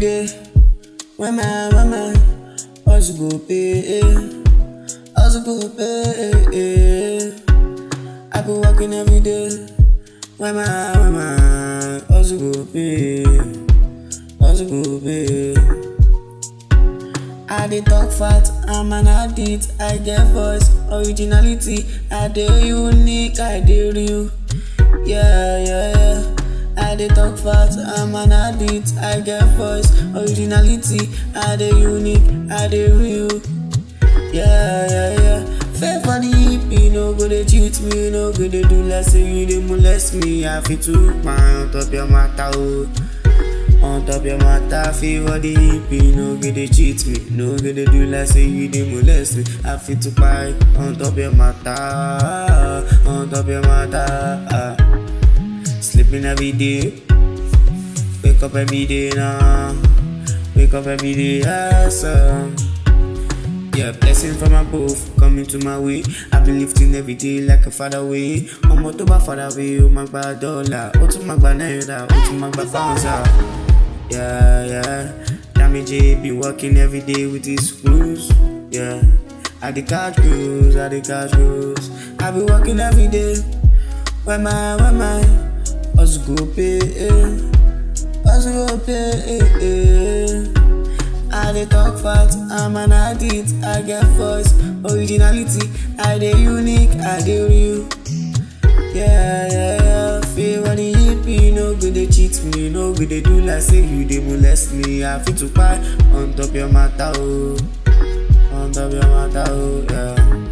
day. When my hustle go pay, hustle go pay. I be working every day. When my hustle go pay, hustle go pay. I dey talk fat, I'm an addict. I get voice, originality. I dey unique, I dey real. Yeah. I dey talk fat, I'm an addict. I get voice, originality. I dey unique, I dey real. Yeah. Fair for the hippie, no go dey cheat me, no go dey do like say you dey molest me. I fit to my on top your matter, oh. On top your matter, favor the hippie, no go dey cheat me, no go dey do like say you dey molest me. I fit to buy on top your matter, on top your matter. Sleeping every day, wake up every day now, wake up every day, awesome. Yeah, blessings from above coming to my way. I've been lifting every day like a father way. I'm to my father way, oh my bad dollar, oh to my bad naira, oh to my bad bouncer. Yeah. Damage J be working every day with his crews. Yeah, I dey catch crews, I be working every day. When my hustle go pay, hustle go pay. I dey talk fat, I'm an addict. I get voice, originality. I dey unique, I dey real. Yeah. Feel what the hippie, no go dey cheat me, no go dey do like say you dey molest me. I fit to buy on top your matter, oh, on top your matter, oh, yeah.